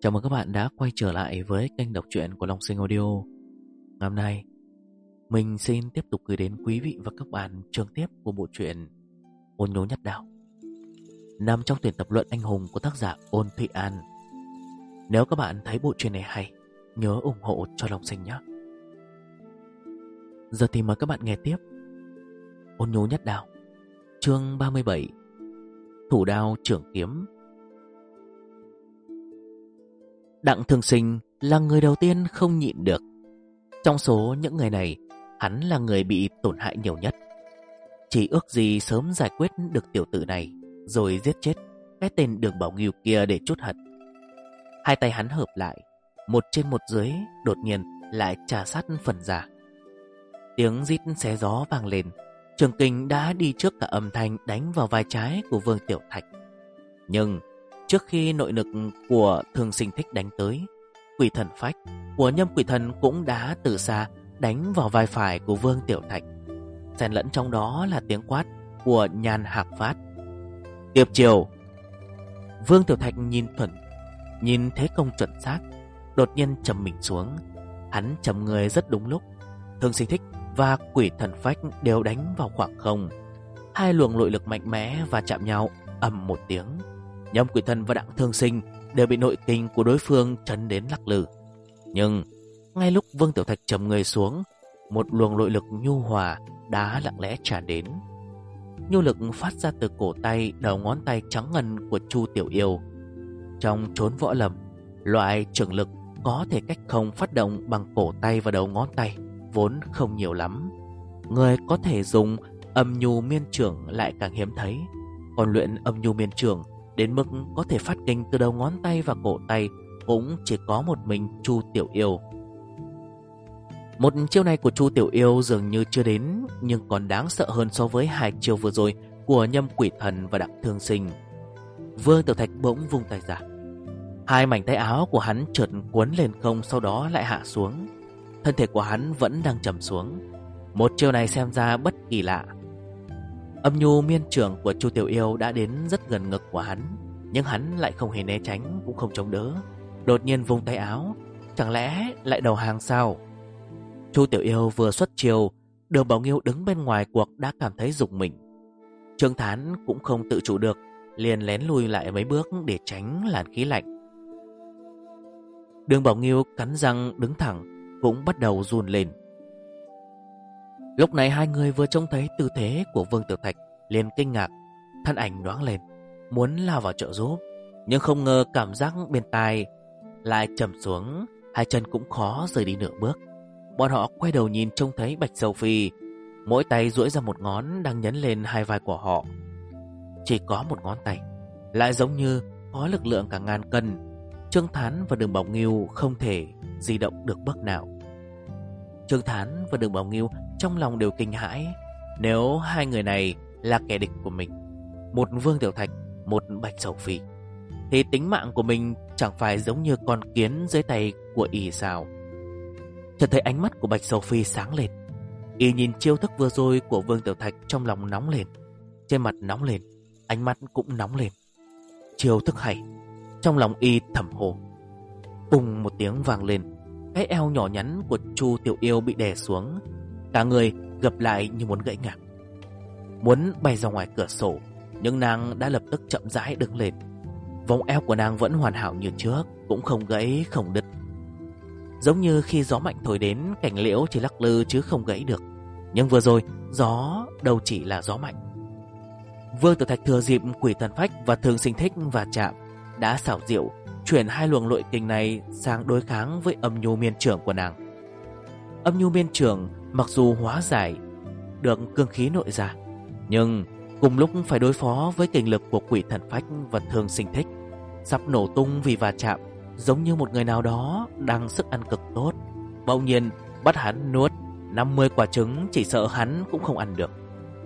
Chào mừng các bạn đã quay trở lại với kênh đọc truyện của Long Sinh Audio. Ngày hôm nay, mình xin tiếp tục gửi đến quý vị và các bạn chương tiếp của bộ truyện Ôn Nhố Nhất Đạo, nằm trong tuyển tập luận anh hùng của tác giả Ôn Thị An. Nếu các bạn thấy bộ truyện này hay, nhớ ủng hộ cho Long Sinh nhé. Giờ thì mời các bạn nghe tiếp Ôn Nhố Nhất Đạo, chương 37, Thủ đao trưởng kiếm. Đặng Thường Sinh là người đầu tiên không nhịn được. Trong số những người này, hắn là người bị tổn hại nhiều nhất. Chỉ ước gì sớm giải quyết được tiểu tử này, rồi giết chết cái tên Đường Bảo Nghiêu kia để trút hận. Hai tay hắn hợp lại, một trên một dưới, đột nhiên lại trà sát phần ra. Tiếng rít xé gió vang lên. Trường Kình đã đi trước cả âm thanh đánh vào vai trái của Vương Tiểu Thạch. Nhưng trước khi nội lực của Thường Sinh Thích đánh tới, quỷ thần phách của Nhâm Quỷ Thần cũng đã từ xa đánh vào vai phải của Vương Tiểu Thạch. Xen lẫn trong đó là tiếng quát của Nhan Hạc Phát: "Tiếp chiều!" Vương Tiểu Thạch nhìn thế công chuẩn xác, đột nhiên trầm mình xuống. Hắn trầm người rất đúng lúc. Thường Sinh Thích và quỷ thần phách đều đánh vào khoảng không. Hai luồng nội lực mạnh mẽ và chạm nhau, ầm một tiếng. Nhâm Quỷ Thần và Đặng Thương Sinh đều bị nội kình của đối phương chấn đến lắc lư. Nhưng ngay lúc Vương Tiểu Thạch trầm người xuống, một luồng nội lực nhu hòa đã lặng lẽ tràn đến. Nhu lực phát ra từ cổ tay, đầu ngón tay trắng ngần của Chu Tiểu Yêu. Trong chốn võ lâm, loại trường lực có thể cách không phát động bằng cổ tay và đầu ngón tay vốn không nhiều lắm. Người có thể dùng âm nhu miên trưởng lại càng hiếm thấy. Còn luyện âm nhu miên trưởng đến mức có thể phát kinh từ đầu ngón tay và cổ tay cũng chỉ có một mình Chu Tiểu Yêu. Một chiêu này của Chu Tiểu Yêu dường như chưa đến, nhưng còn đáng sợ hơn so với hai chiêu vừa rồi của Nhâm Quỷ Thần và Đặng Thương Sinh. Vương Tiểu Thạch bỗng vung tay ra. Hai mảnh tay áo của hắn chợt cuốn lên không, sau đó lại hạ xuống. Thân thể của hắn vẫn đang trầm xuống. Một chiêu này xem ra bất kỳ lạ. Âm nhu miên trưởng của Chu Tiểu Yêu đã đến rất gần ngực của hắn, nhưng hắn lại không hề né tránh, cũng không chống đỡ. Đột nhiên vung tay áo. Chẳng lẽ lại đầu hàng sao? Chu Tiểu Yêu vừa xuất chiêu, Đường Bảo Nghiêu đứng bên ngoài cuộc đã cảm thấy rùng mình. Trương Thán cũng không tự chủ được, liền lén lùi lại mấy bước để tránh làn khí lạnh. Đường Bảo Nghiêu cắn răng đứng thẳng, cũng bắt đầu run lên. Lúc này hai người vừa trông thấy tư thế của Vương Tiểu Thạch liền kinh ngạc, thân ảnh nhoáng lên, muốn lao vào trợ giúp, nhưng không ngờ cảm giác bên tai lại trầm xuống, hai chân cũng khó rời đi nửa bước. Bọn họ quay đầu nhìn trông thấy Bạch Sầu Phi, mỗi tay duỗi ra một ngón đang nhấn lên hai vai của họ. Chỉ có một ngón tay, lại giống như có lực lượng cả ngàn cân. Trương Thán và Đường Bảo Nghiêu không thể di động được bước nào. Trương Thán và Đường Bảo Nghiêu trong lòng đều kinh hãi. Nếu hai người này là kẻ địch của mình, một Vương Tiểu Thạch, một Bạch Sầu Phi, thì tính mạng của mình chẳng phải giống như con kiến dưới tay của y sao? Chợt thấy ánh mắt của Bạch Sầu Phi sáng lên. Y nhìn chiêu thức vừa rồi của Vương Tiểu Thạch, trong lòng nóng lên, trên mặt nóng lên, ánh mắt cũng nóng lên. Chiêu thức hay. Trong lòng y thầm hô. Bùng một tiếng vang lên, cái eo nhỏ nhắn của Chu Tiểu Yêu bị đè xuống, cả người gập lại như muốn gãy ngạc. Muốn bay ra ngoài cửa sổ, nhưng nàng đã lập tức chậm rãi đứng lên. Vòng eo của nàng vẫn hoàn hảo như trước, cũng không gãy không đứt. Giống như khi gió mạnh thổi đến, cành liễu chỉ lắc lư chứ không gãy được. Nhưng vừa rồi gió đâu chỉ là gió mạnh. Vương Tiểu Thạch thừa dịp quỷ thần phách và Thường Sinh Thích và chạm, đã xảo diệu chuyển hai luồng nội kình này sang đối kháng với âm nhu miên trưởng của nàng. Âm nhu miên trưởng mặc dù hóa giải được cương khí nội ra, nhưng cùng lúc phải đối phó với kình lực của quỷ thần phách và Thường Sinh Thích, sắp nổ tung vì va chạm, giống như một người nào đó đang sức ăn cực tốt, bỗng nhiên bắt hắn nuốt 50 quả trứng, chỉ sợ hắn cũng không ăn được.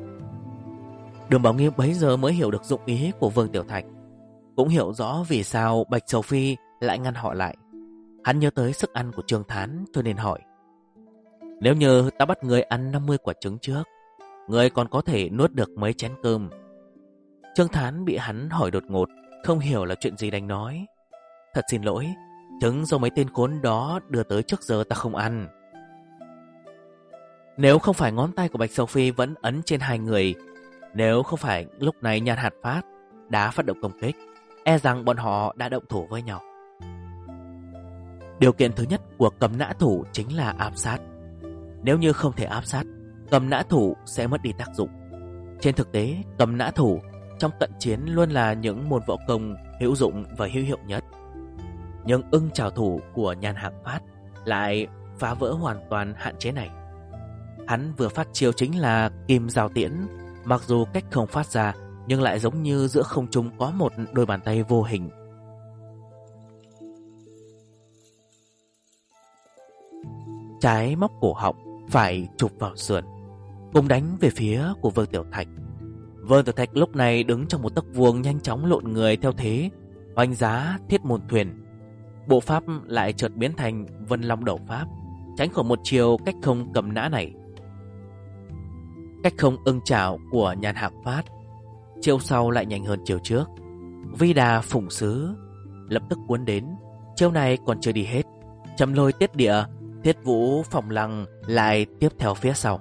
Đường Bảo Nghiêu bấy giờ mới hiểu được dụng ý của Vương Tiểu Thạch, cũng hiểu rõ vì sao Bạch Sầu Phi lại ngăn họ lại. Hắn nhớ tới sức ăn của Trương Thán, cho nên hỏi: "Nếu như ta bắt người ăn 50 quả trứng trước, người còn có thể nuốt được mấy chén cơm?" Trương Thán bị hắn hỏi đột ngột, không hiểu là chuyện gì đành nói: "Thật xin lỗi, Trứng do mấy tên khốn đó đưa tới trước giờ ta không ăn. Nếu không phải ngón tay của Bạch Sầu Phi vẫn ấn trên hai người, nếu không phải lúc này Nhan Hạt Phát đã phát động công kích, e rằng bọn họ đã động thủ với nhau. Điều kiện thứ nhất của cầm nã thủ chính là áp sát. Nếu như không thể áp sát, cầm nã thủ sẽ mất đi tác dụng. Trên thực tế, cầm nã thủ trong cận chiến luôn là những môn võ công hữu dụng và hữu hiệu nhất. Nhưng ưng chảo thủ của Nhan Hạc Phát lại phá vỡ hoàn toàn hạn chế này. Hắn vừa phát chiêu chính là kim giao tiễn, mặc dù cách không phát ra nhưng lại giống như giữa không trung có một đôi bàn tay vô hình. Trái móc cổ họng, phải chụp vào sườn, cùng đánh về phía của Vương Tiểu Thạch. Vương Tiểu Thạch lúc này đứng trong một tấc vuông, nhanh chóng lộn người theo thế oanh giá thiết môn thuyền. Bộ pháp lại chợt biến thành Vân Long Đầu Pháp, tránh khỏi một chiều cách không cầm nã này. Cách không ưng chảo của Nhan Hạc Phát, chiều sau lại nhanh hơn chiều trước. Vi đà phụng sứ lập tức cuốn đến. Chiều này còn chưa đi hết, Trầm Lôi Tiết Địa, Thiết Vũ Phòng Lăng lại tiếp theo phía sau.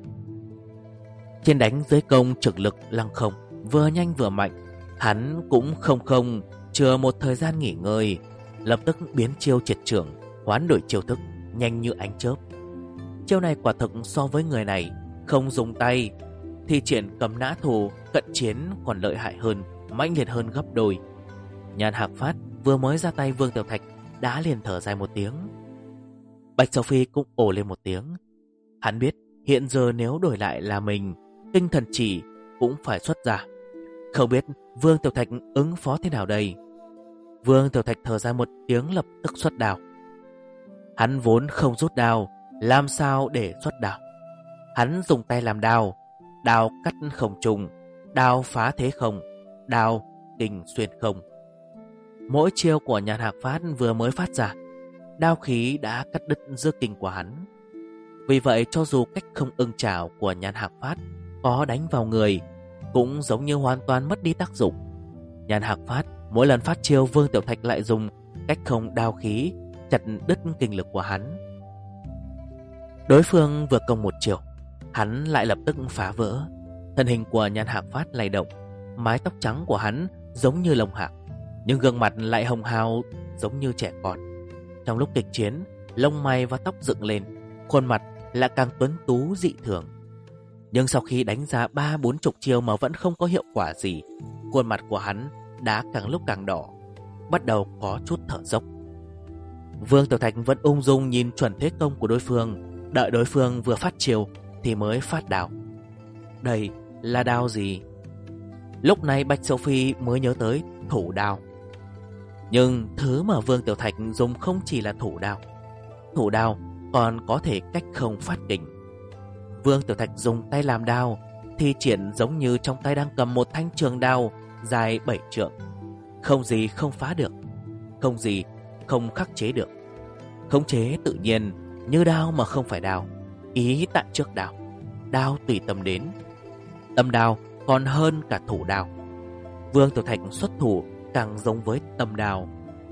Trên đánh dưới công trực lực lăng không, vừa nhanh vừa mạnh. Hắn cũng không chừa một thời gian nghỉ ngơi, lập tức biến chiêu triệt trưởng, hoán đổi chiêu thức nhanh như ánh chớp. Chiêu này quả thực so với người này không dùng tay thì triển cầm nã thủ cận chiến còn lợi hại hơn, mãnh liệt hơn gấp đôi. Nhan Hạc Phát vừa mới ra tay, Vương Tiểu Thạch đã liền thở dài một tiếng. Bạch Sầu Phi cũng ồ lên một tiếng. Hắn biết hiện giờ nếu đổi lại là mình, tinh thần chỉ cũng phải xuất ra. Không biết Vương Tiểu Thạch ứng phó thế nào đây. Vương Tiểu Thạch thở dài một tiếng, lập tức xuất đao. Hắn vốn không rút đao, làm sao để xuất đao. Hắn dùng tay làm đao, đao cắt không trùng, đao phá thế không, đao kình xuyên không. Mỗi chiêu của Nhan Hạc Phát vừa mới phát ra, đao khí đã cắt đứt dư kình của hắn. Vì vậy cho dù cách không ưng chảo của Nhan Hạc Phát có đánh vào người, cũng giống như hoàn toàn mất đi tác dụng. Nhan Hạc Phát mỗi lần phát chiêu, Vương Tiểu Thạch lại dùng cách không đao khí chặt đứt kinh lực của hắn. Đối phương vừa công một chiều, hắn lại lập tức phá vỡ. Thân hình của Nhan Hạc Phát lay động, mái tóc trắng của hắn giống như lông hạc, nhưng gương mặt lại hồng hào giống như trẻ con. Trong lúc kịch chiến, lông mày và tóc dựng lên, khuôn mặt lại càng tuấn tú dị thường. Nhưng sau khi đánh ra 30-40 chiêu mà vẫn không có hiệu quả gì, khuôn mặt của hắn đã càng lúc càng đỏ, bắt đầu có chút thở dốc. Vương Tiểu Thạch vẫn ung dung nhìn chuẩn thế công của đối phương, đợi đối phương vừa phát chiêu thì mới phát đao. Đây là đao gì? Lúc này Bạch Sầu Phi mới nhớ tới thủ đao. Nhưng thứ mà Vương Tiểu Thạch dùng không chỉ là thủ đao. Thủ đao còn có thể cách không phát kình. Vương Tiểu Thạch dùng tay làm đao, thi triển giống như trong tay đang cầm một thanh trường đao dài 7 trượng. Không gì không phá được, không gì không khắc chế được. Khống chế tự nhiên như đao mà không phải đao, ý tại trước đao, đao tùy tâm đến. Tâm đao còn hơn cả thủ đao. Vương Tiểu Thạch xuất thủ càng giống với tâm đao.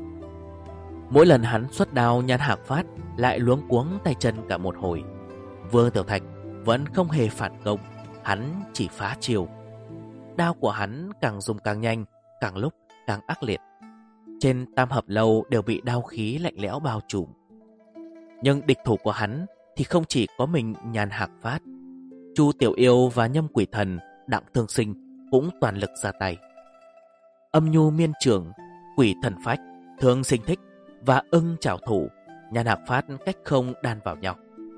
Mỗi lần hắn xuất đao, Nhan Hạc Phát lại luống cuống tay chân cả một hồi. Vương Tiểu Thạch vẫn không hề phản công, hắn chỉ phá chiều. Đao của hắn càng dùng càng nhanh, càng lúc càng ác liệt. Trên Tam Hợp Lâu đều bị đao khí lạnh lẽo bao trùm. Nhưng địch thủ của hắn thì không chỉ có mình Nhan Hạc Phát. Chu Tiểu Yêu và Nhâm Quỷ Thần, Đặng Thương Sinh cũng toàn lực ra tay. Âm Nhu Miên Trưởng, Quỷ Thần Phách, Thương Sinh Thích và Ưng Chảo Thủ, Nhan Hạc Phát cách không đan vào nhau,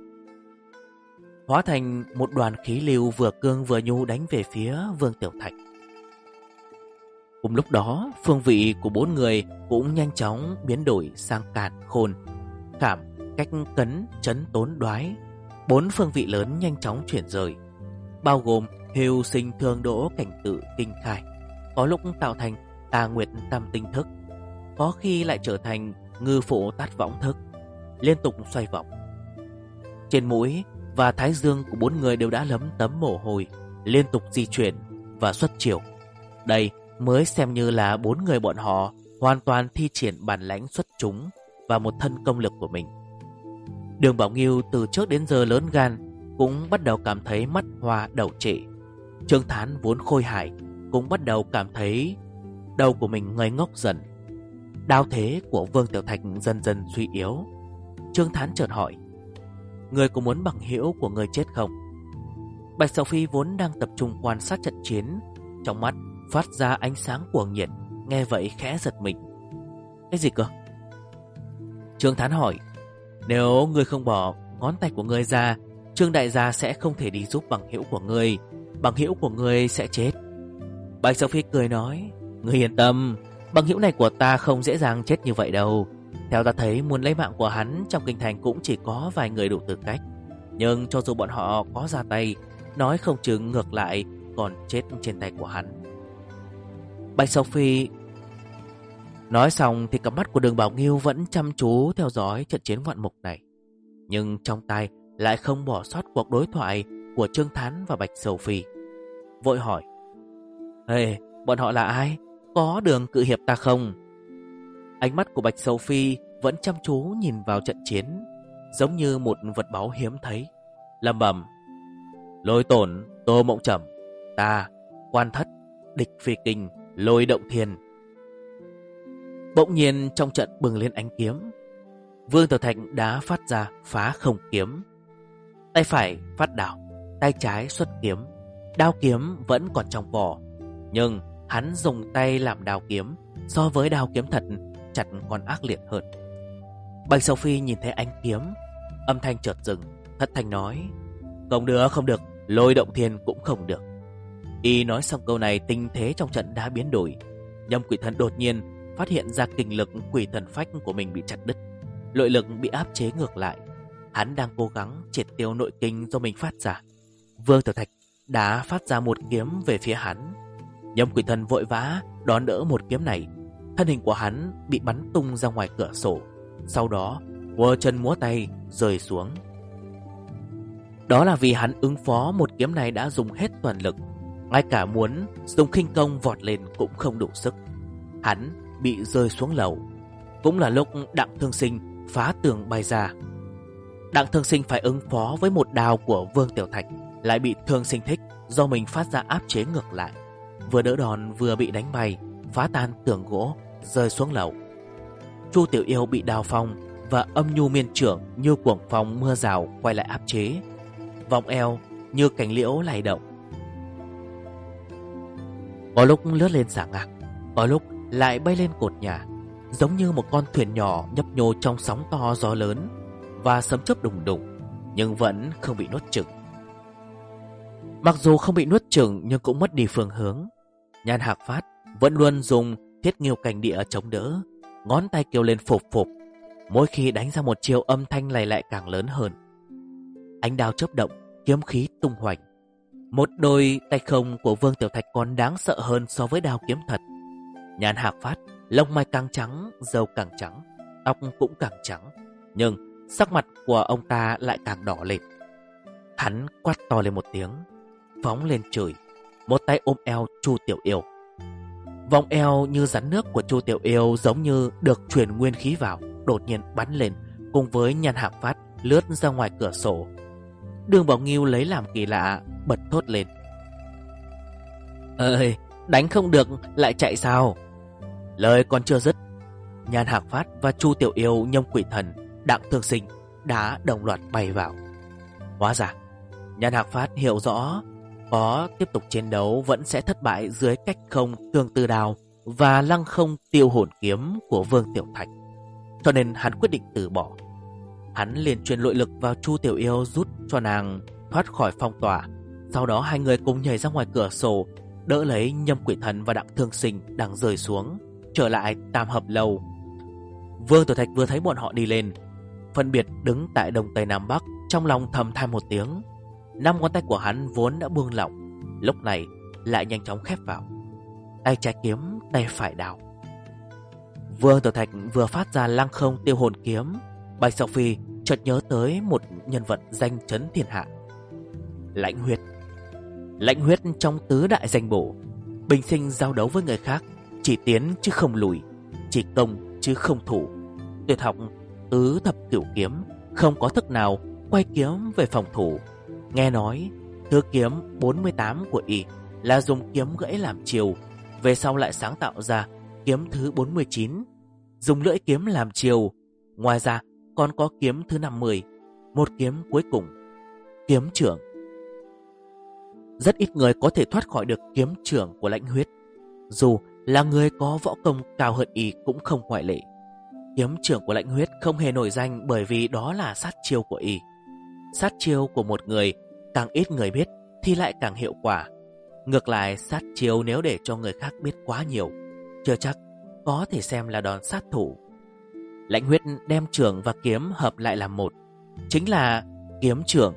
hóa thành một đoàn khí lưu vừa cương vừa nhu đánh về phía Vương Tiểu Thạch. Cùng lúc đó, phương vị của 4 người cũng nhanh chóng biến đổi sang Càn, Khôn, Khảm, Cách, Cấn, Trấn, Tốn, Đoái. 4 phương vị lớn nhanh chóng chuyển rời, bao gồm Hưu Sinh, Thương Đỗ, Cảnh Tự, Kinh Khai. Có lúc tạo thành Tà Nguyệt Tam Tinh Thức, có khi lại trở thành Ngư Phụ Tát Võng Thức, liên tục xoay vòng. Trên mũi và thái dương của 4 người đều đã lấm tấm mồ hôi, liên tục di chuyển và xuất chiều. Đây mới xem như là 4 người bọn họ hoàn toàn thi triển bản lãnh xuất chúng, và một thân công lực của mình. Đường Bảo Nghiêu từ trước đến giờ lớn gan, cũng bắt đầu cảm thấy mắt hoa đầu trệ. Trương Thán vốn khôi hài cũng bắt đầu cảm thấy đầu của mình ngây ngốc dần. Đao thế của Vương Tiểu Thạch dần dần suy yếu. Trương Thán chợt hỏi: "Người có muốn bằng hữu của người chết không?" Bạch Sầu Phi vốn đang tập trung quan sát trận chiến, trong mắt phát ra ánh sáng cuồng nhiệt, nghe vậy khẽ giật mình. "Cái gì cơ?" Trương Thán hỏi: "Nếu ngươi không bỏ ngón tay của ngươi ra, Trương đại gia sẽ không thể đi giúp bằng hữu của ngươi. Bằng hữu của ngươi sẽ chết." Bạch Sầu Phi cười nói: "Ngươi yên tâm, bằng hữu này của ta không dễ dàng chết như vậy đâu. Theo ta thấy, muốn lấy mạng của hắn trong kinh thành cũng chỉ có vài người đủ tư cách. Nhưng cho dù bọn họ có ra tay, nói không chừng ngược lại còn chết trên tay của hắn." Bạch Sầu Phi nói xong thì cặp mắt của Đường Bảo Nghiêu vẫn chăm chú theo dõi trận chiến ngoạn mục này. Nhưng trong tai lại không bỏ sót cuộc đối thoại của Trương Thán và Bạch Sầu Phi. Vội hỏi: "Ê, bọn họ là ai? Có Đường cự hiệp ta không?" Ánh mắt của Bạch Sầu Phi vẫn chăm chú nhìn vào trận chiến, giống như một vật báu hiếm thấy. Lẩm bẩm: "Lôi Tổn, Tô Mộng Trầm, ta, Quan Thất, Địch Phi Kinh, Lôi Động Thiên." Bỗng nhiên trong trận bừng lên ánh kiếm. Vương Tiểu Thạch đã phát ra Phá Không kiếm. Tay phải phát đao, tay trái xuất kiếm. Đao kiếm vẫn còn trong vỏ, nhưng hắn dùng tay làm đao kiếm, so với đao kiếm thật chặt còn ác liệt hơn. Bạch Sầu Phi nhìn thấy ánh kiếm, âm thanh chợt dừng, thất thanh nói: "Không được, không được, Lôi Động Thiên cũng không được." Y nói xong câu này, tình thế trong trận đã biến đổi. Nhâm Quỷ Thần đột nhiên phát hiện ra kình lực quỷ thần phách của mình bị chặt đứt, nội lực bị áp chế ngược lại. Hắn đang cố gắng triệt tiêu nội kinh do mình phát ra. Vương Tiểu Thạch đã phát ra một kiếm về phía hắn. Nhâm Quỷ Thần vội vã đón đỡ một kiếm này. Thân hình của hắn bị bắn tung ra ngoài cửa sổ, sau đó quơ chân múa tay rơi xuống. Đó là vì hắn ứng phó một kiếm này đã dùng hết toàn lực, ngay cả muốn dùng khinh công vọt lên cũng không đủ sức. Hắn bị rơi xuống lầu. Cũng là lúc Đặng Thương Sinh phá tường bay ra. Đặng Thương Sinh phải ứng phó với một đao của Vương Tiểu Thạch, lại bị Thương Sinh Thích do mình phát ra áp chế ngược lại. Vừa đỡ đòn vừa bị đánh bay, phá tan tường gỗ, rơi xuống lầu. Chu Tiểu Yêu bị đao phong và âm nhu miên trưởng như cuồng phong mưa rào quay lại áp chế. Vòng eo như cành liễu lay động, có lúc lướt lên xà ngạc, có lúc lại bay lên cột nhà, giống như một con thuyền nhỏ nhấp nhô trong sóng to gió lớn và sấm chớp đùng đùng, nhưng vẫn không bị nuốt chửng. Mặc dù không bị nuốt chửng nhưng cũng mất đi phương hướng. Nhan Hạc Phát vẫn luôn dùng Thiết Nghiêu Cành Địa chống đỡ, ngón tay kêu lên phụp phụp, mỗi khi đánh ra một chiêu âm thanh này lại càng lớn hơn. Ánh đao chớp động, kiếm khí tung hoành. Một đôi tay không của Vương Tiểu Thạch còn đáng sợ hơn so với đao kiếm thật. Nhan Hạc Phát lông mày càng trắng, râu càng trắng, tóc cũng càng trắng, nhưng sắc mặt của ông ta lại càng đỏ lên. Hắn quát to lên một tiếng, phóng lên trời, một tay ôm eo Chu Tiểu Yêu. Vòng eo như rắn nước của Chu Tiểu Yêu giống như được truyền nguyên khí vào, đột nhiên bắn lên, cùng với Nhan Hạc Phát lướt ra ngoài cửa sổ. Đường Bảo Nghiêu lấy làm kỳ lạ, bật thốt lên: "Ơi, đánh không được lại chạy sao?" Lời còn chưa dứt, Nhan Hạc Phát và Chu Tiểu Yêu, Nhâm Quỷ Thần, Đặng Thương Sinh đã đồng loạt bay vào. Hóa ra Nhan Hạc Phát hiểu rõ có tiếp tục chiến đấu vẫn sẽ thất bại dưới cách không tương tư đao và lăng không tiêu hồn kiếm của Vương Tiểu Thạch, cho nên hắn quyết định từ bỏ. Hắn liền truyền nội lực vào Chu Tiểu Yêu, giúp cho nàng thoát khỏi phong tỏa. Sau đó hai người cùng nhảy ra ngoài cửa sổ, đỡ lấy Nhâm Quỷ Thần và Đặng Thương Sinh đang rơi xuống, trở lại Tam Hợp Lâu. Vương Tiểu Thạch vừa thấy bọn họ đi lên, phân biệt đứng tại đông tây nam bắc, trong lòng thầm than một tiếng. 5 ngón tay của hắn vốn đã buông lỏng, lúc này lại nhanh chóng khép vào. Tay trái kiếm, tay phải đao. Vương Tiểu Thạch vừa phát ra lăng không tiêu hồn kiếm, Bạch Sầu Phi chợt nhớ tới một nhân vật danh chấn thiên hạ: Lãnh Huyết. Lãnh Huyết trong tứ đại danh bổ, bình sinh giao đấu với người khác, chỉ tiến chứ không lùi, chỉ công chứ không thủ. Tuyệt học tứ thập cửu kiếm không có thức nào quay kiếm về phòng thủ. Nghe nói thứ kiếm 48 của y là dùng kiếm gãy làm chiều, về sau lại sáng tạo ra kiếm thứ 49 dùng lưỡi kiếm làm chiều. Ngoài ra còn có kiếm thứ 50, một kiếm cuối cùng, kiếm trưởng. Rất ít người có thể thoát khỏi được kiếm trưởng của Lãnh Huyết. Dù là người có võ công cao hơn y cũng không ngoại lệ. Kiếm trưởng của Lãnh Huyết không hề nổi danh bởi vì đó là sát chiêu của y. Sát chiêu của một người càng ít người biết thì lại càng hiệu quả. Ngược lại, sát chiêu nếu để cho người khác biết quá nhiều, chưa chắc có thể xem là đòn sát thủ. Lãnh Huyết đem trưởng và kiếm hợp lại làm một, chính là kiếm trưởng.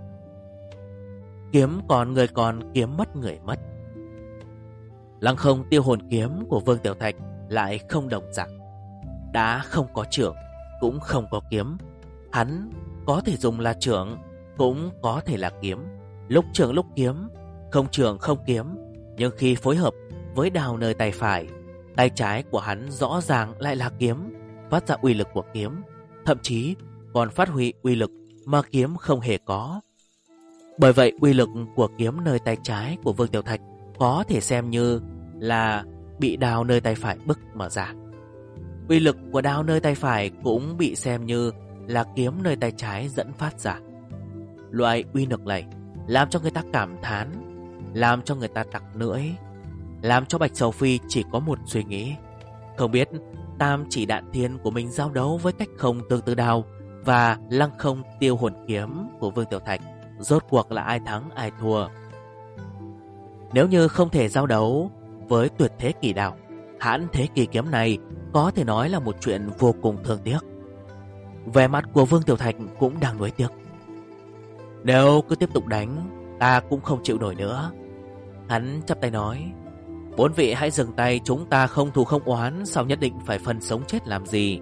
Kiếm còn người còn, kiếm mất người mất. Lăng Không tiêu hồn kiếm của Vương Tiểu Thạch lại không đồng dạng. Đã không có trưởng, cũng không có kiếm. Hắn có thể dùng là trưởng, cũng có thể là kiếm. Lúc trưởng lúc kiếm, không trưởng không kiếm. Nhưng khi phối hợp với đao nơi tay phải, tay trái của hắn rõ ràng lại là kiếm, phát ra uy lực của kiếm, thậm chí còn phát huy uy lực mà kiếm không hề có. Bởi vậy uy lực của kiếm nơi tay trái của Vương Tiểu Thạch có thể xem như là bị đao nơi tay phải bức mở ra. Uy lực của đao nơi tay phải cũng bị xem như là kiếm nơi tay trái dẫn phát ra. Loại uy lực này làm cho người ta cảm thán, làm cho người ta tặc lưỡi, làm cho Bạch Sầu Phi chỉ có một suy nghĩ: không biết tam chỉ đạn thiên của mình giao đấu với cách không tương tự đao và lăng không tiêu hồn kiếm của Vương Tiểu Thạch, rốt cuộc là ai thắng ai thua. Nếu như không thể giao đấu với tuyệt thế kỳ đao, hãn thế kỳ kiếm này có thể nói là một chuyện vô cùng thương tiếc. Vẻ mặt của Vương Tiểu Thạch cũng đang nuối tiếc. Nếu cứ tiếp tục đánh, ta cũng không chịu nổi nữa. Hắn chắp tay nói: bốn vị hãy dừng tay, chúng ta không thù không oán, sao nhất định phải phân sống chết làm gì?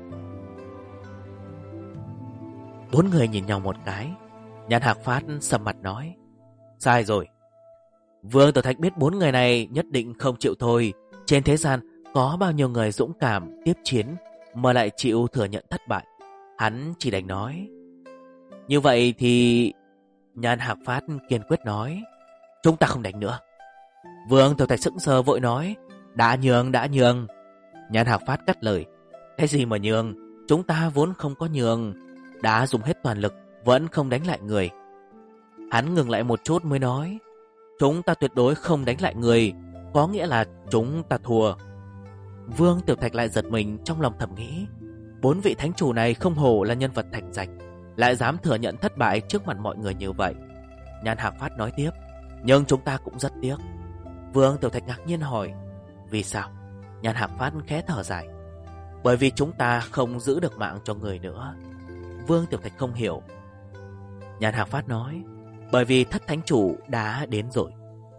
Bốn người nhìn nhau một cái. Nhan Hạc Phát sầm mặt nói: sai rồi. Vương Tiểu Thạch biết bốn người này nhất định không chịu thôi. Trên thế gian có bao nhiêu người dũng cảm tiếp chiến mà lại chịu thừa nhận thất bại. Hắn chỉ đành nói: như vậy thì... Nhan Hạc Phát kiên quyết nói: chúng ta không đánh nữa. Vương Tiểu Thạch sững sờ vội nói: đã nhường, đã nhường. Nhan Hạc Phát cắt lời: cái gì mà nhường, chúng ta vốn không có nhường, đã dùng hết toàn lực vẫn không đánh lại người. Hắn ngừng lại một chút mới nói: chúng ta tuyệt đối không đánh lại người, có nghĩa là chúng ta thua. Vương Tiểu Thạch lại giật mình, trong lòng thầm nghĩ: bốn vị thánh chủ này không hổ là nhân vật thành danh, lại dám thừa nhận thất bại trước mặt mọi người như vậy. Nhan Hạc Phát nói tiếp: nhưng chúng ta cũng rất tiếc. Vương Tiểu Thạch ngạc nhiên hỏi: vì sao? Nhan Hạc Phát khẽ thở dài: bởi vì chúng ta không giữ được mạng cho người nữa. Vương Tiểu Thạch không hiểu. Nhan Hạc Phát nói: bởi vì thất thánh chủ đã đến rồi.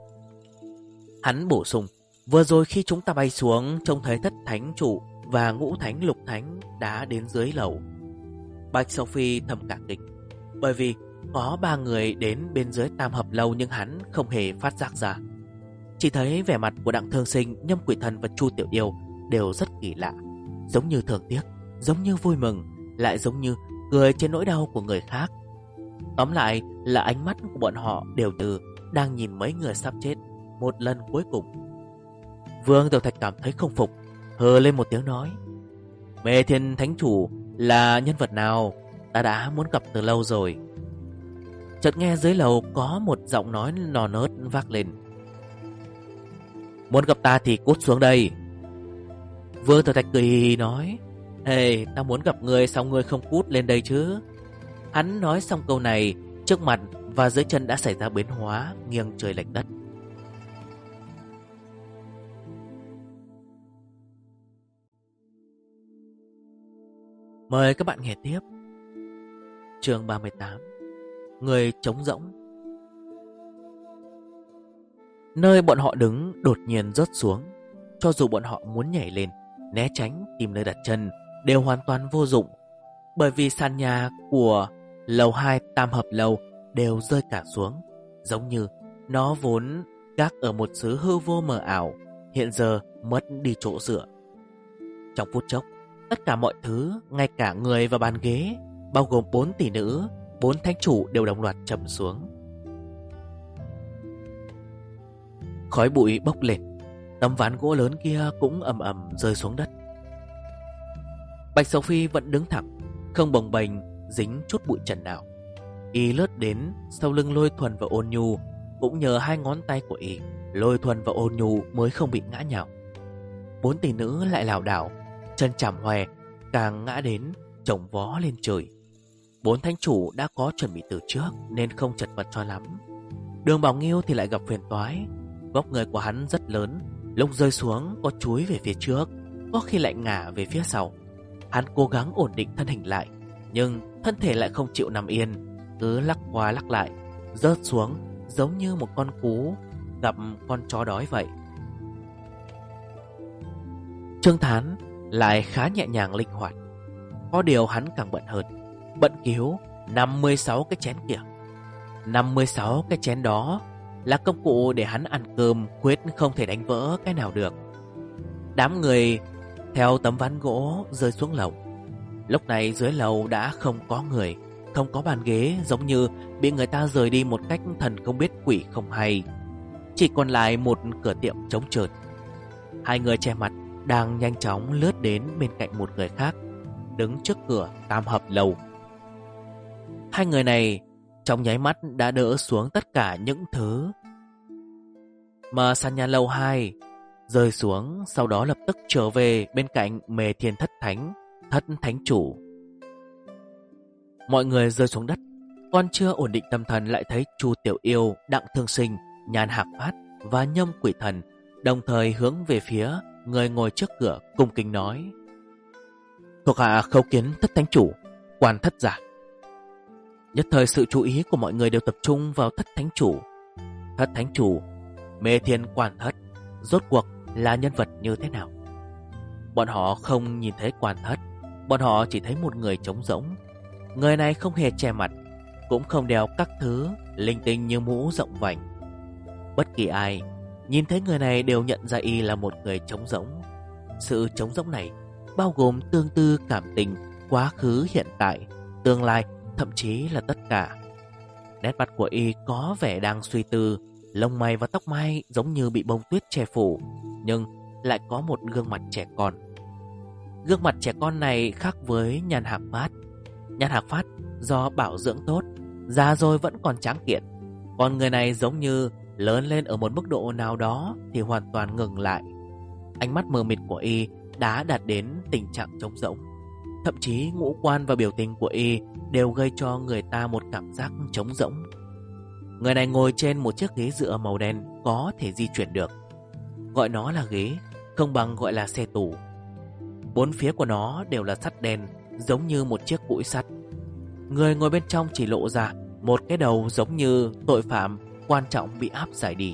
Hắn bổ sung: vừa rồi khi chúng ta bay xuống, trông thấy thất thánh chủ và ngũ thánh lục thánh đã đến dưới lầu. Bạch Sầu Phi thầm cả kinh, bởi vì có ba người đến bên dưới Tam Hợp Lâu nhưng hắn không hề phát giác ra. Chỉ thấy vẻ mặt của Đặng Thương Sinh, Nhâm Quỷ Thần và Chu Tiểu Yêu đều rất kỳ lạ, giống như thương tiếc, giống như vui mừng, lại giống như cười trên nỗi đau của người khác. Tóm lại là ánh mắt của bọn họ đều từ đang nhìn mấy người sắp chết một lần cuối cùng. Vương Tiểu Thạch cảm thấy không phục, hừ lên một tiếng nói: Mê Thiên Thánh Chủ là nhân vật nào? Ta đã muốn gặp từ lâu rồi. Chợt nghe dưới lầu có một giọng nói non nớt vác lên: muốn gặp ta thì cút xuống đây. Vương Tiểu Thạch cười hì hì nói: Hey, ta muốn gặp người, sao ngươi không cút lên đây chứ? Hắn nói xong câu này, trước mặt và dưới chân đã xảy ra biến hóa, nghiêng trời lệch đất. Mời các bạn nghe tiếp. Chương 38: Người trống rỗng. Nơi bọn họ đứng đột nhiên rớt xuống. Cho dù bọn họ muốn nhảy lên, né tránh, tìm nơi đặt chân, đều hoàn toàn vô dụng. Bởi vì sàn nhà của lầu 2 Tam Hợp Lâu đều rơi cả xuống, giống như nó vốn gác ở một xứ hư vô mờ ảo, hiện giờ mất đi chỗ dựa. Trong phút chốc, Tất cả mọi thứ, ngay cả người và bàn ghế, bao gồm 4 tỷ nữ, 4 thánh chủ đều đồng loạt trầm xuống. Khói bụi bốc lên, tấm ván gỗ lớn kia cũng ầm ầm rơi xuống đất. Bạch Sầu Phi vẫn đứng thẳng, không bồng bềnh dính chút bụi trần nào. Y lướt đến sau lưng Lôi Thuần và Ôn Nhu, cũng nhờ 2 ngón tay của y, Lôi Thuần và Ôn Nhu mới không bị ngã nhào. 4 tỷ nữ lại lảo đảo, chân chằm hoe, càng ngã đến chồng vó lên trời. 4 thánh chủ đã có chuẩn bị từ trước nên không chật vật cho lắm. Đường Bảo Nghiêu thì lại gặp phiền toái. Vóc người của hắn rất lớn, lúc rơi xuống có chúi về phía trước, có khi lại ngả về phía sau. Hắn cố gắng ổn định thân hình lại, nhưng thân thể lại không chịu nằm yên, cứ lắc qua lắc lại, rớt xuống giống như một con cú gặp con chó đói vậy. Trương Thán lại khá nhẹ nhàng linh hoạt. Có điều hắn càng bận hơn, bận cứu 56 cái chén kìa. 56 cái chén đó là công cụ để hắn ăn cơm, quyết không thể đánh vỡ cái nào được. Đám người theo tấm ván gỗ rơi xuống lầu. Lúc này dưới lầu đã không có người, không có bàn ghế, giống như bị người ta rời đi một cách thần không biết quỷ không hay. Chỉ còn lại một cửa tiệm trống trơn. 2 người che mặt đang nhanh chóng lướt đến bên cạnh một người khác, đứng trước cửa tam hợp lầu. 2 người này trong nháy mắt đã đỡ xuống tất cả những thứ mà sàn nhà lầu 2 rơi xuống, sau đó lập tức trở về bên cạnh Mề Thiên Thất Thánh Chủ. Mọi người rơi xuống đất, còn chưa ổn định tâm thần lại thấy Chu Tiểu Yêu, Đặng Thương Sinh, Nhan Hạc Phát và Nhâm Quỷ Thần đồng thời hướng về phía người ngồi trước cửa, cung kính nói: "Thuộc hạ khấu kiến Thất Thánh Chủ, Quan Thất giả." Nhất thời sự chú ý của mọi người đều tập trung vào Thất Thánh Chủ. Thất Thánh Chủ, Mê Thiên Quan Thất, rốt cuộc là nhân vật như thế nào? Bọn họ không nhìn thấy Quan Thất, bọn họ chỉ thấy một người trống rỗng. Người này không hề che mặt, cũng không đeo các thứ linh tinh như mũ rộng vành. Bất kỳ ai nhìn thấy người này đều nhận ra y là một người trống rỗng. Sự trống rỗng này bao gồm tương tư, cảm tình, quá khứ, hiện tại, tương lai, thậm chí là tất cả. Nét mặt của y có vẻ đang suy tư, lông mày và tóc mai giống như bị bông tuyết che phủ, nhưng lại có một gương mặt trẻ con. Gương mặt trẻ con này khác với Nhan Hạc Phát. Nhan Hạc Phát do bảo dưỡng tốt, già rồi vẫn còn tráng kiện. Còn người này giống như lớn lên ở một mức độ nào đó thì hoàn toàn ngừng lại. Ánh mắt mờ mịt của y đã đạt đến tình trạng trống rỗng. Thậm chí ngũ quan và biểu tình của y đều gây cho người ta một cảm giác trống rỗng. Người này ngồi trên một chiếc ghế dựa màu đen có thể di chuyển được. Gọi nó là ghế, không bằng gọi là xe tủ. 4 phía của nó đều là sắt đen, giống như một chiếc cũi sắt. Người ngồi bên trong chỉ lộ ra một cái đầu giống như tội phạm quan trọng bị áp giải đi.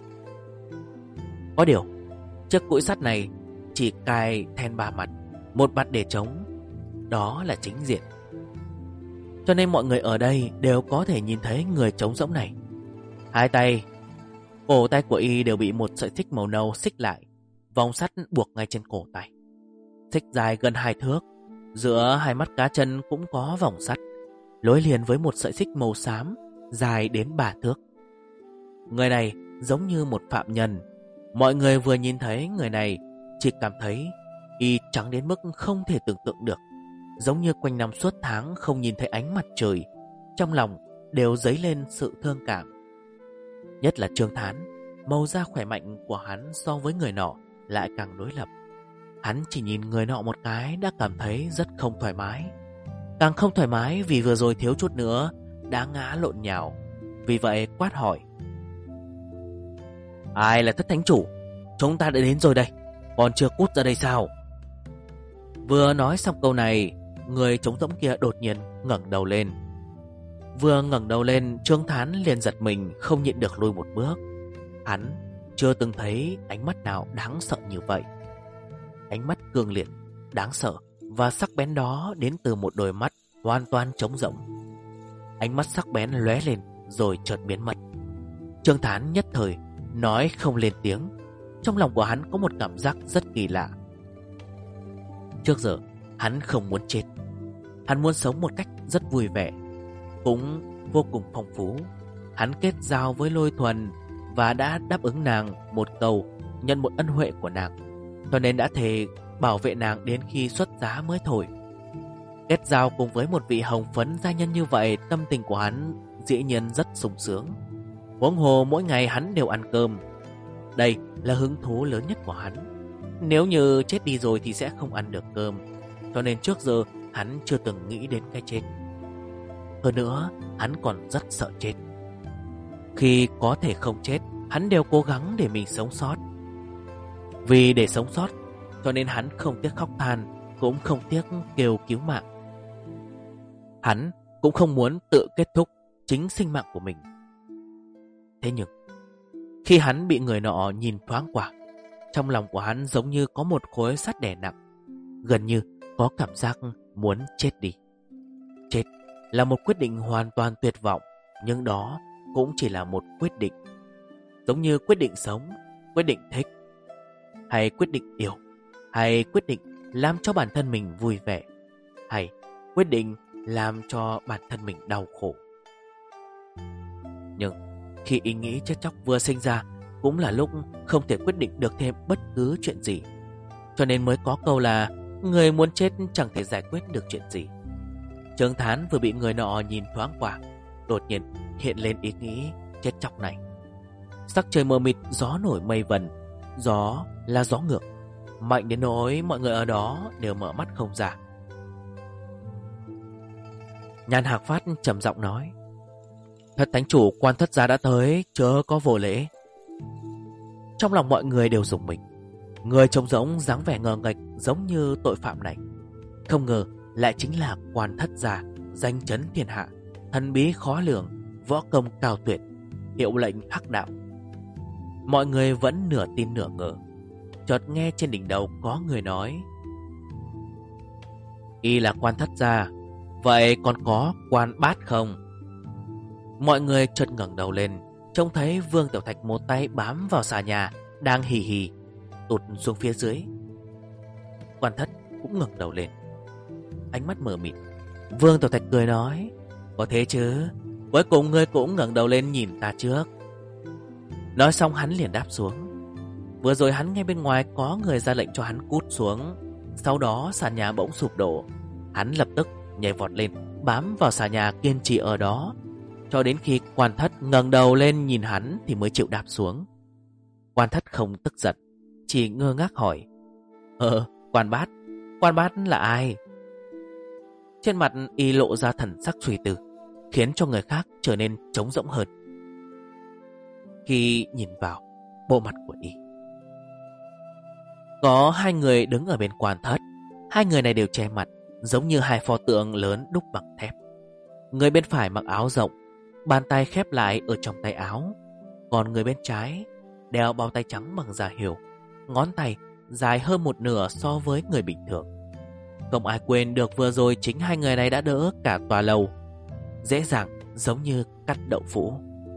Có điều, chiếc cũi sắt này chỉ cài then 3 mặt, một mặt để trống, đó là chính diện. Cho nên mọi người ở đây đều có thể nhìn thấy người trống rỗng này. 2 tay, cổ tay của y đều bị một sợi xích màu nâu xích lại, vòng sắt buộc ngay trên cổ tay. Xích dài gần 2 thước, giữa 2 mắt cá chân cũng có vòng sắt, nối liền với một sợi xích màu xám dài đến 3 thước. Người này giống như một phạm nhân. Mọi người vừa nhìn thấy người này chỉ cảm thấy y trắng đến mức không thể tưởng tượng được, giống như quanh năm suốt tháng không nhìn thấy ánh mặt trời, trong lòng đều dấy lên sự thương cảm. Nhất là Trương Thán, màu da khỏe mạnh của hắn so với người nọ lại càng đối lập. Hắn chỉ nhìn người nọ một cái đã cảm thấy rất không thoải mái. Càng không thoải mái vì vừa rồi thiếu chút nữa đã ngã lộn nhào. Vì vậy quát hỏi: "Ai là Thất Thánh Chủ? Chúng ta đã đến rồi đây, còn chưa cút ra đây sao?" Vừa nói xong câu này, người trống rỗng kia đột nhiên ngẩng đầu lên. Vừa ngẩng đầu lên, Trương Thán liền giật mình, không nhịn được lùi một bước. Hắn chưa từng thấy ánh mắt nào đáng sợ như vậy. Ánh mắt cương liệt, đáng sợ và sắc bén đó đến từ một đôi mắt hoàn toàn trống rỗng. Ánh mắt sắc bén lóe lên rồi chợt biến mất. Trương Thán nhất thời nói không lên tiếng. Trong lòng của hắn có một cảm giác rất kỳ lạ. Trước giờ Hắn không muốn chết. Hắn muốn sống một cách rất vui vẻ, cũng vô cùng phong phú. Hắn kết giao với Lôi Thuần và đã đáp ứng nàng một câu nhận một ân huệ của nàng, cho nên đã thề bảo vệ nàng đến khi xuất giá mới thôi. Kết giao cùng với một vị hồng phấn gia nhân như vậy, tâm tình của hắn dĩ nhiên rất sung sướng. Huống hồ mỗi ngày hắn đều ăn cơm. Đây là hứng thú lớn nhất của hắn. Nếu như chết đi rồi thì sẽ không ăn được cơm, cho nên trước giờ hắn chưa từng nghĩ đến cái chết. Hơn nữa, hắn còn rất sợ chết. Khi có thể không chết, hắn đều cố gắng để mình sống sót. Vì để sống sót, cho nên hắn không tiếc khóc than, cũng không tiếc kêu cứu mạng. Hắn cũng không muốn tự kết thúc chính sinh mạng của mình. Thế nhưng, khi hắn bị người nọ nhìn thoáng qua, trong lòng của hắn giống như có một khối sắt đè nặng, gần như có cảm giác muốn chết đi. Chết là một quyết định hoàn toàn tuyệt vọng, nhưng đó cũng chỉ là một quyết định. Giống như quyết định sống, quyết định thích, hay quyết định yêu, hay quyết định làm cho bản thân mình vui vẻ, hay quyết định làm cho bản thân mình đau khổ. Nhưng khi ý nghĩ chết chóc vừa sinh ra, cũng là lúc không thể quyết định được thêm bất cứ chuyện gì. Cho nên mới có câu là người muốn chết chẳng thể giải quyết được chuyện gì. Trương Thán vừa bị người nọ nhìn thoáng qua, đột nhiên hiện lên ý nghĩ chết chóc này. Sắc trời mờ mịt, gió nổi mây vần. Gió là gió ngược, mạnh đến nỗi mọi người ở đó đều mở mắt không ra. Nhan Hạc Phát trầm giọng nói: Thất thánh chủ Quan Thất gia đã tới, chớ có vô lễ. Trong lòng mọi người đều rùng mình. Người trông giống dáng vẻ ngờ nghệch giống như tội phạm này, không ngờ lại chính là Quan Thất gia, danh chấn thiên hạ, thần bí khó lường, võ công cao tuyệt, hiệu lệnh hắc đạo. Mọi người vẫn nửa tin nửa ngờ. Chợt nghe trên đỉnh đầu có người nói: Y là Quan Thất gia, vậy còn có Quan Bát không? Mọi người chợt ngẩng đầu lên, trông thấy Vương Tiểu Thạch một tay bám vào xà nhà, đang hì hì tụt xuống phía dưới. Quan Thất cũng ngẩng đầu lên, ánh mắt mờ mịt. Vương Tiểu Thạch cười nói: Có thế chứ, cuối cùng ngươi cũng ngẩng đầu lên nhìn ta trước. Nói xong hắn liền đáp xuống. Vừa rồi hắn nghe bên ngoài có người ra lệnh cho hắn cút xuống. Sau đó sàn nhà bỗng sụp đổ. Hắn lập tức nhảy vọt lên, bám vào xà nhà kiên trì ở đó, cho đến khi Quan Thất ngẩng đầu lên nhìn hắn thì mới chịu đáp xuống. Quan Thất không tức giận, chỉ ngơ ngác hỏi: Quan Bát là ai? Trên mặt y lộ ra thần sắc suy tư, khiến cho người khác trở nên trống rỗng hơn. Khi nhìn vào bộ mặt của y, có hai người đứng ở bên Quan Thất. Hai người này đều che mặt, giống như hai pho tượng lớn đúc bằng thép. Người bên phải mặc áo rộng, bàn tay khép lại ở trong tay áo, còn người bên trái đeo bao tay trắng bằng da hươu, ngón tay dài hơn một nửa so với người bình thường. Không ai quên được vừa rồi chính hai người này đã đỡ cả tòa lầu, dễ dàng giống như cắt đậu phụ.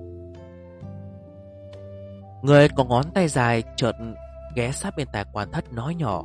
Người có ngón tay dài chợt ghé sát bên tai Quan Thất nói nhỏ: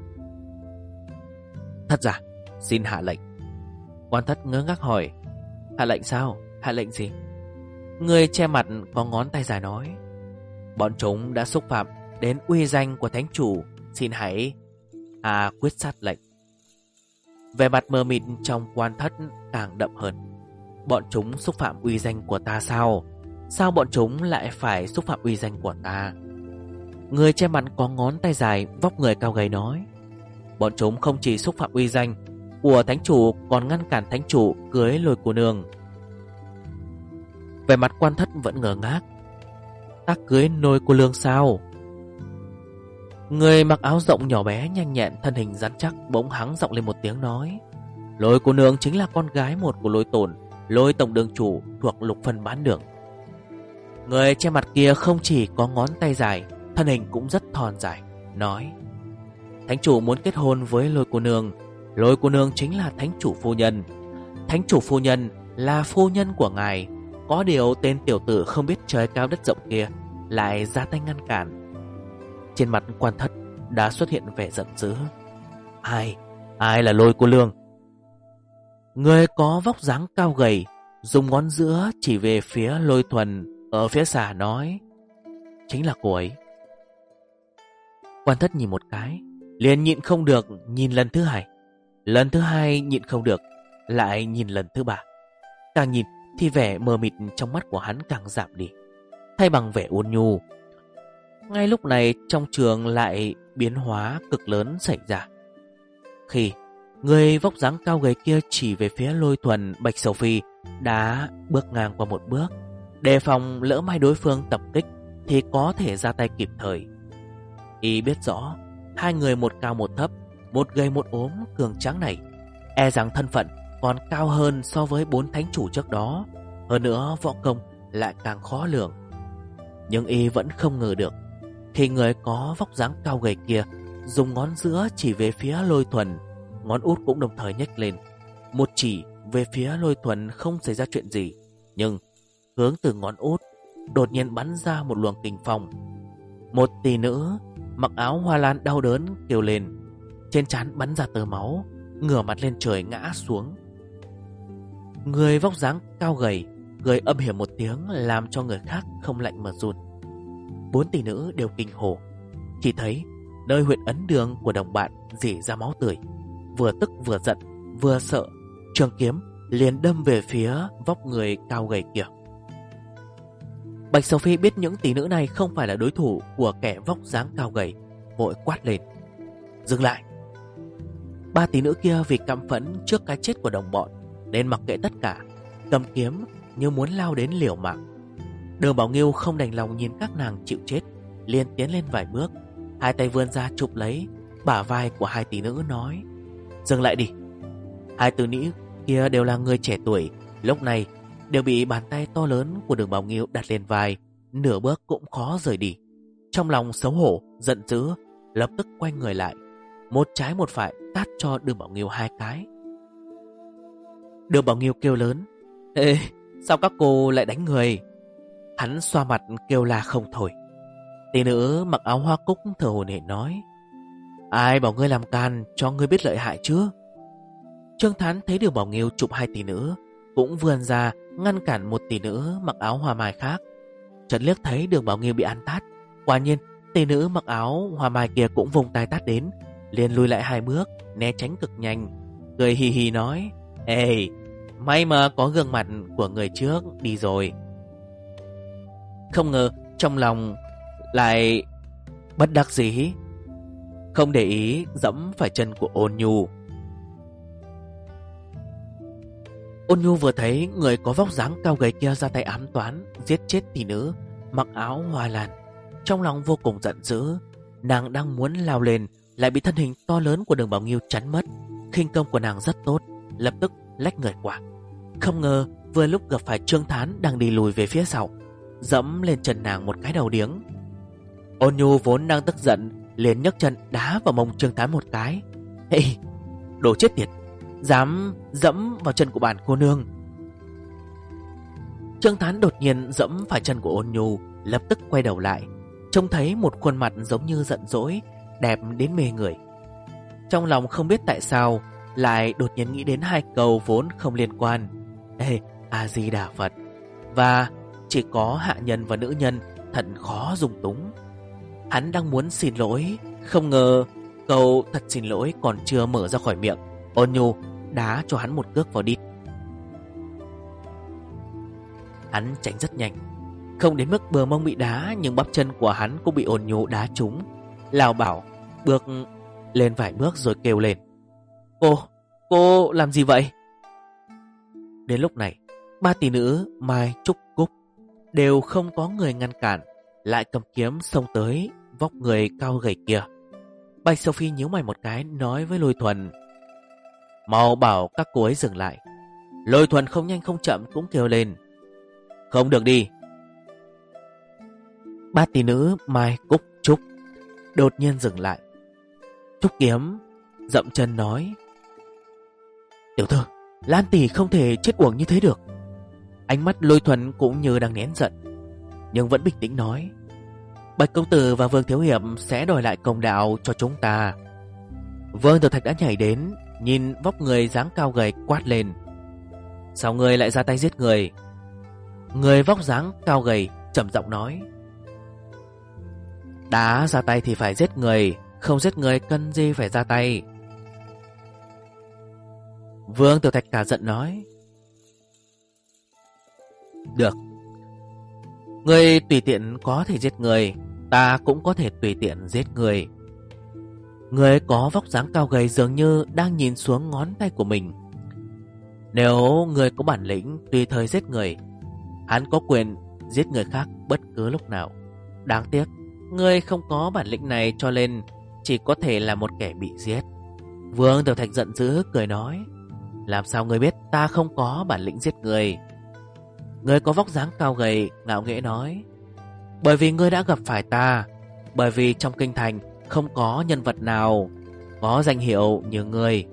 Thất giả, xin hạ lệnh. Quan Thất ngơ ngác hỏi: Hạ lệnh sao? Hạ lệnh gì? Người che mặt có ngón tay dài nói: Bọn chúng đã xúc phạm đến uy danh của thánh chủ, xin hãy quyết sát lệnh. Vẻ mặt mờ mịt trong Quan Thất càng đậm hơn. Bọn chúng xúc phạm uy danh của ta sao? Sao bọn chúng lại phải xúc phạm uy danh của ta? Người che mặt có ngón tay dài, vóc người cao gầy nói: Bọn chúng không chỉ xúc phạm uy danh của thánh chủ, còn ngăn cản thánh chủ cưới Lôi cô nương. Vẻ mặt Quan Thất vẫn ngơ ngác. Ta cưới Lôi cô nương sao? Người mặc áo rộng nhỏ bé nhanh nhẹn, thân hình rắn chắc bỗng hắng giọng lên một tiếng nói: Lôi cô nương chính là con gái một của Lôi Tổn, Lôi tổng đường chủ thuộc Lục Phân Bán Đường. Người che mặt kia không chỉ có ngón tay dài, thân hình cũng rất thon dài, nói: Thánh chủ muốn kết hôn với Lôi cô nương. Lôi cô nương chính là thánh chủ phu nhân. Thánh chủ phu nhân là phu nhân của ngài. Có điều tên tiểu tử không biết trời cao đất rộng kia lại ra tay ngăn cản. Trên mặt Quan Thất đã xuất hiện vẻ giận dữ. Ai là Lôi cô lương? Người có vóc dáng cao gầy, dùng ngón giữa chỉ về phía Lôi Thuần ở phía xa nói. Chính là cô ấy. Quan Thất nhìn một cái, liền nhịn không được nhìn lần thứ hai. Lần thứ hai nhịn không được, lại nhìn lần thứ ba. Càng nhìn thì vẻ mờ mịt trong mắt của hắn càng giảm đi, thay bằng vẻ ôn nhu. Ngay lúc này trong trường lại biến hóa cực lớn xảy ra. Khi người vóc dáng cao gầy kia chỉ về phía Lôi Thuần, Bạch Sầu Phi đã bước ngang qua một bước, đề phòng lỡ may đối phương tập kích thì có thể ra tay kịp thời. Y biết rõ hai người một cao một thấp, một gầy một ốm cường tráng này e rằng thân phận còn cao hơn so với 4 thánh chủ trước đó. Hơn nữa võ công lại càng khó lường. Nhưng Y vẫn không ngờ được, khi người có vóc dáng cao gầy kia dùng ngón giữa chỉ về phía Lôi Thuần, ngón út cũng đồng thời nhếch lên, một chỉ về phía Lôi Thuần không xảy ra chuyện gì. Nhưng hướng từ ngón út đột nhiên bắn ra một luồng kình phong. Một tỷ nữ mặc áo hoa lan đau đớn kêu lên, trên trán bắn ra tơ máu, ngửa mặt lên trời ngã xuống. Người vóc dáng cao gầy cười âm hiểm một tiếng, làm cho người khác không lạnh mà run. 4 tỷ nữ đều kinh hồn, chỉ thấy nơi huyệt ấn đường của đồng bạn rỉ ra máu tươi. Vừa tức vừa giận vừa sợ, trường kiếm liền đâm về phía vóc người cao gầy kia. Bạch Sầu Phi biết những tỷ nữ này không phải là đối thủ của kẻ vóc dáng cao gầy, vội quát lên: dừng lại! 3 tỷ nữ kia vì căm phẫn trước cái chết của đồng bọn nên mặc kệ tất cả, cầm kiếm như muốn lao đến liều mạng. Đường Bảo Nghiêu không đành lòng nhìn các nàng chịu chết, liền tiến lên vài bước, hai tay vươn ra chụp lấy bả vai của 2 tỷ nữ nói: dừng lại đi! 2 tỷ nữ kia đều là người trẻ tuổi, lúc này đều bị bàn tay to lớn của Đường Bảo Nghiêu đặt lên vai, nửa bước cũng khó rời đi. Trong lòng xấu hổ, giận dữ, lập tức quay người lại, một trái một phải tát cho Đường Bảo Nghiêu 2 cái. Đường Bảo Nghiêu kêu lớn: ê, sao các cô lại đánh người? Hắn xoa mặt kêu la không thôi. Tỷ nữ mặc áo hoa cúc thở hổn hển nói: ai bảo ngươi làm can, cho ngươi biết lợi hại chứ? Trương Thán thấy Đường Bảo Nghiêu chụp 2 tỷ nữ, cũng vươn ra ngăn cản một tỷ nữ mặc áo hoa mai khác. Chợt liếc thấy Đường Bảo Nghiêu bị ăn tát, quả nhiên tỷ nữ mặc áo hoa mai kia cũng vùng tay tát đến, liền lùi lại 2 bước, né tránh cực nhanh, cười hì hì nói: ê, may mà có gương mặt của người trước đi rồi. Không ngờ trong lòng lại bất đắc dĩ, không để ý dẫm phải chân của Ôn Nhu. Ôn Nhu vừa thấy người có vóc dáng cao gầy kia ra tay ám toán giết chết tỷ nữ mặc áo hoa lan, trong lòng vô cùng giận dữ. Nàng đang muốn lao lên, lại bị thân hình to lớn của Đường Bảo Nghiêu chắn mất. Khinh công của nàng rất tốt, lập tức lách người qua. Không ngờ vừa lúc gặp phải Trương Thán đang đi lùi về phía sau, dẫm lên chân nàng một cái đầu điếng. Ôn Nhu vốn đang tức giận, liền nhấc chân đá vào mông Trương Thán một cái. Ê, đồ chết tiệt, dám dẫm vào chân của bản cô nương! Trương Thán đột nhiên dẫm phải chân của Ôn Nhu, lập tức quay đầu lại, trông thấy một khuôn mặt giống như giận dỗi, đẹp đến mê người. Trong lòng không biết tại sao lại đột nhiên nghĩ đến 2 câu vốn không liên quan: ê, A Di Đà Phật, và chỉ có hạ nhân và nữ nhân thật khó dung túng. Hắn đang muốn xin lỗi, không ngờ câu thật xin lỗi còn chưa mở ra khỏi miệng, Ôn Nhu đá cho hắn một cước vào đít. Hắn tránh rất nhanh, không đến mức bờ mông bị đá, nhưng bắp chân của hắn cũng bị Ôn Nhu đá trúng, lảo bảo bước lên vài bước rồi kêu lên: Cô làm gì vậy? Đến lúc này 3 tỷ nữ Mai, Trúc, Cúc đều không có người ngăn cản, lại cầm kiếm xông tới vóc người cao gầy kia. Bạch Sầu Phi nhíu mày một cái, nói với Lôi Thuần: mau bảo các cô ấy dừng lại. Lôi Thuần không nhanh không chậm cũng kêu lên: không được đi. 3 tỷ nữ Mai, Cúc, Trúc đột nhiên dừng lại. Trúc Kiếm dậm chân nói: tiểu thư, Lan tỷ không thể chết uổng như thế được. Ánh mắt Lôi Thuần cũng như đang nén giận, nhưng vẫn bình tĩnh nói: Bạch công tử và Vương thiếu hiệp sẽ đòi lại công đạo cho chúng ta. Vương Tiểu Thạch đã nhảy đến, nhìn vóc người dáng cao gầy quát lên: sao ngươi lại ra tay giết người? Người vóc dáng cao gầy trầm giọng nói: đã ra tay thì phải giết người, không giết người cần gì phải ra tay. Vương Tiểu Thạch cả giận nói: được, ngươi tùy tiện có thể giết người, ta cũng có thể tùy tiện giết người. Người có vóc dáng cao gầy dường như đang nhìn xuống ngón tay của mình. Nếu người có bản lĩnh tùy thời giết người, hắn có quyền giết người khác bất cứ lúc nào. Đáng tiếc, người không có bản lĩnh này cho nên chỉ có thể là một kẻ bị giết. Vương Tiểu Thạch giận dữ cười nói: làm sao ngươi biết ta không có bản lĩnh giết người? Người có vóc dáng cao gầy ngạo nghễ nói: bởi vì ngươi đã gặp phải ta, bởi vì trong kinh thành không có nhân vật nào có danh hiệu như ngươi.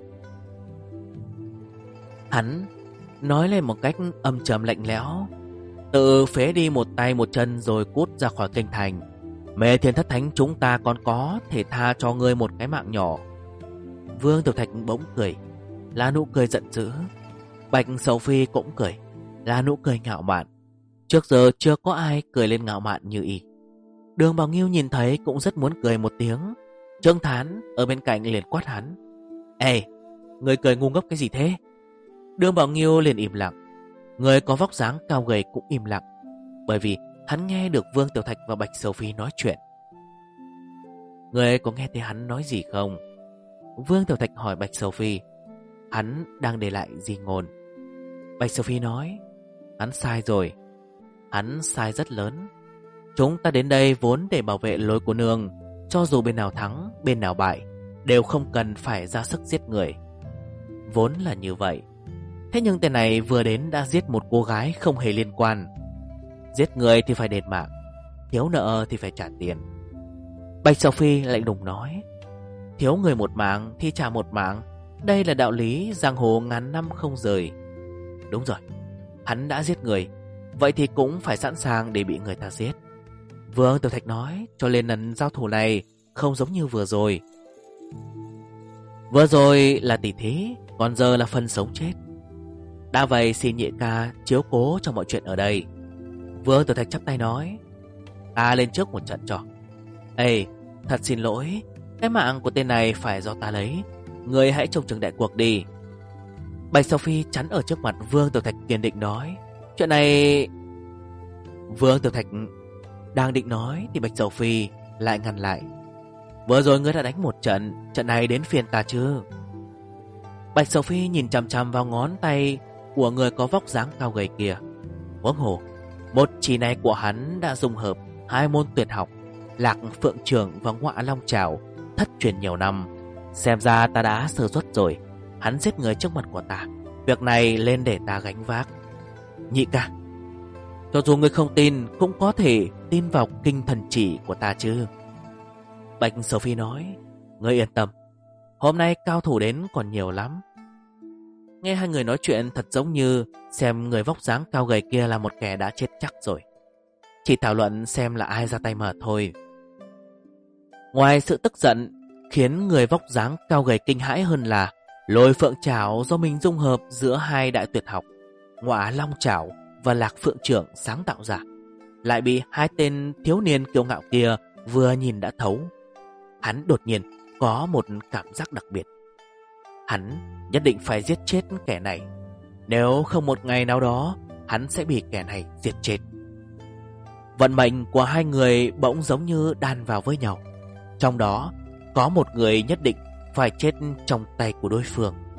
Hắn nói lên một cách âm trầm lạnh lẽo: tự phế đi một tay một chân rồi cút ra khỏi kinh thành. Mê Thiên Thất Thánh chúng ta còn có thể tha cho ngươi một cái mạng nhỏ. Vương Tiểu Thạch bỗng cười, là nụ cười giận dữ. Bạch Sầu Phi cũng cười, là nụ cười ngạo mạn. Trước giờ chưa có ai cười lên ngạo mạn như y. Đường Bảo Nghiêu nhìn thấy cũng rất muốn cười một tiếng. Trương Thán ở bên cạnh liền quát hắn: ê, người cười ngu ngốc cái gì thế? Đường Bảo Nghiêu liền im lặng. Người có vóc dáng cao gầy cũng im lặng, bởi vì hắn nghe được Vương Tiểu Thạch và Bạch Sầu Phi nói chuyện. Người có nghe thấy hắn nói gì không? Vương Tiểu Thạch hỏi Bạch Sầu Phi. Hắn đang để lại di ngôn. Bạch Sầu Phi nói: hắn sai rồi. Hắn sai rất lớn. Chúng ta đến đây vốn để bảo vệ lối của nương. Cho dù bên nào thắng, bên nào bại, đều không cần phải ra sức giết người. Vốn là như vậy. Thế nhưng tên này vừa đến đã giết một cô gái không hề liên quan. Giết người thì phải đền mạng, thiếu nợ thì phải trả tiền. Bạch Sầu Phi lạnh lùng nói: thiếu người một mạng thì trả một mạng. Đây là đạo lý giang hồ ngàn năm không rời. Đúng rồi, hắn đã giết người, vậy thì cũng phải sẵn sàng để bị người ta giết. Vương Tiểu Thạch nói: cho nên lần giao thủ này không giống như vừa rồi. Vừa rồi là tỷ thí, còn giờ là phân sống chết. Đã vậy xin nhị ca chiếu cố cho mọi chuyện ở đây. Vương Tiểu Thạch chắp tay nói: ta lên trước một trận cho. Ê, thật xin lỗi, cái mạng của tên này phải do ta lấy. Người hãy trông chừng đại cuộc đi. Bạch Sầu Phi chắn ở trước mặt Vương Tiểu Thạch kiên định nói: chuyện này... Vương Tiểu Thạch đang định nói thì Bạch Sầu Phi lại ngăn lại: vừa rồi ngươi đã đánh một trận, trận này đến phiên ta chưa? Bạch Sầu Phi nhìn chằm chằm vào ngón tay của người có vóc dáng cao gầy kia. Huống hồ, một chỉ này của hắn đã dung hợp hai môn tuyệt học Lạc Phượng Trường và Ngọa Long Trảo thất truyền nhiều năm. Xem ra ta đã sơ suất rồi. Hắn giết người trước mặt của ta, việc này lên để ta gánh vác. Nhị ca, cho dù ngươi không tin cũng có thể tin vào kinh thần chỉ của ta chứ? Bạch Sầu Phi nói: ngươi yên tâm, hôm nay cao thủ đến còn nhiều lắm. Nghe hai người nói chuyện thật giống như xem người vóc dáng cao gầy kia là một kẻ đã chết chắc rồi, chỉ thảo luận xem là ai ra tay mà thôi. Ngoài sự tức giận, khiến người vóc dáng cao gầy kinh hãi hơn là Lôi Phượng Trảo do mình dung hợp giữa hai đại tuyệt học Ngọa Long Trảo và Lạc Phượng Trưởng sáng tạo ra, lại bị hai tên thiếu niên kiêu ngạo kia vừa nhìn đã thấu. Hắn đột nhiên có một cảm giác đặc biệt. Hắn nhất định phải giết chết kẻ này, nếu không một ngày nào đó hắn sẽ bị kẻ này giết chết. Vận mệnh của hai người bỗng giống như đan vào với nhau. Trong đó có một người nhất định phải chết trong tay của đối phương.